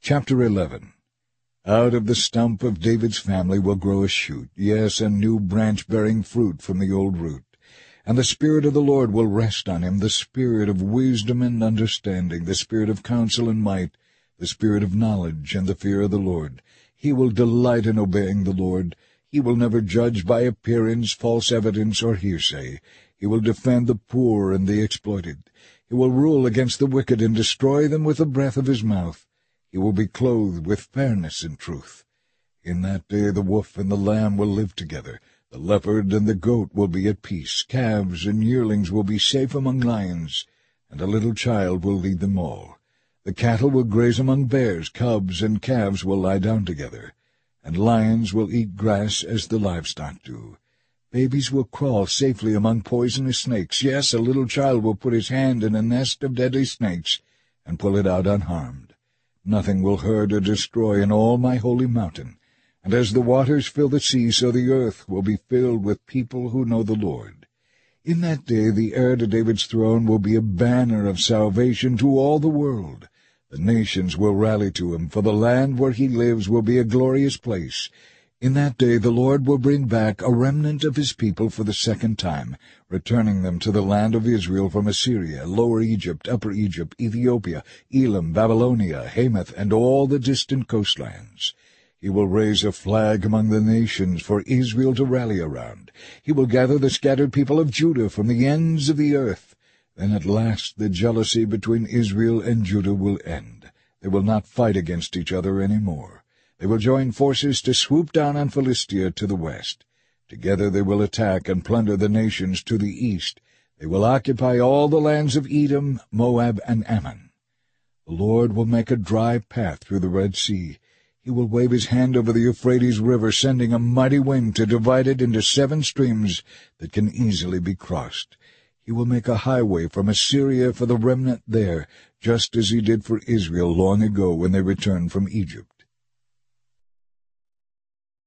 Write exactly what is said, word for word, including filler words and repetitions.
Chapter eleven. Out of the stump of David's family will grow a shoot, yes, a new branch bearing fruit from the old root. And the Spirit of the Lord will rest on him, the Spirit of wisdom and understanding, the Spirit of counsel and might, the Spirit of knowledge and the fear of the Lord. He will delight in obeying the Lord. He will never judge by appearance, false evidence, or hearsay. He will defend the poor and the exploited. He will rule against the wicked and destroy them with the breath of his mouth. He will be clothed with fairness and truth. In that day the wolf and the lamb will live together. The leopard and the goat will be at peace. Calves and yearlings will be safe among lions, and a little child will lead them all. The cattle will graze among bears. Cubs and calves will lie down together, and lions will eat grass as the livestock do. Babies will crawl safely among poisonous snakes. Yes, a little child will put his hand in a nest of deadly snakes and pull it out unharmed. Nothing will hurt or destroy in all my holy mountain. And as the waters fill the sea, so the earth will be filled with people who know the Lord. In that day the heir to David's throne will be a banner of salvation to all the world. The nations will rally to him, for the land where he lives will be a glorious place. In that day the Lord will bring back a remnant of his people for the second time, returning them to the land of Israel from Assyria, Lower Egypt, Upper Egypt, Ethiopia, Elam, Babylonia, Hamath, and all the distant coastlands. He will raise a flag among the nations for Israel to rally around. He will gather the scattered people of Judah from the ends of the earth. Then at last the jealousy between Israel and Judah will end. They will not fight against each other any more. They will join forces to swoop down on Philistia to the west. Together they will attack and plunder the nations to the east. They will occupy all the lands of Edom, Moab, and Ammon. The Lord will make a dry path through the Red Sea. He will wave his hand over the Euphrates River, sending a mighty wind to divide it into seven streams that can easily be crossed. He will make a highway from Assyria for the remnant there, just as he did for Israel long ago when they returned from Egypt.